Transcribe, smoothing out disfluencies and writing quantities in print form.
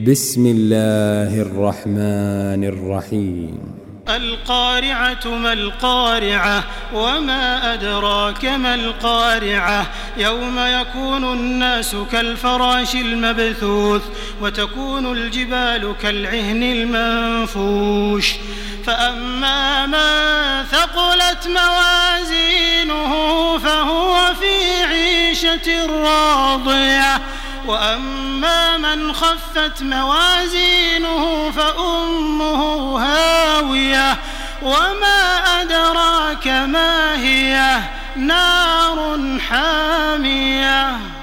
بسم الله الرحمن الرحيم القارعة ما القارعة وما أدراك ما القارعة يوم يكون الناس كالفراش المبثوث وتكون الجبال كالعهن المنفوش فأما من ثقلت موازينه فهو في عيشة راضية وأما من خفت موازينه فأمه هاوية وما أدراك ما هي نار حامية.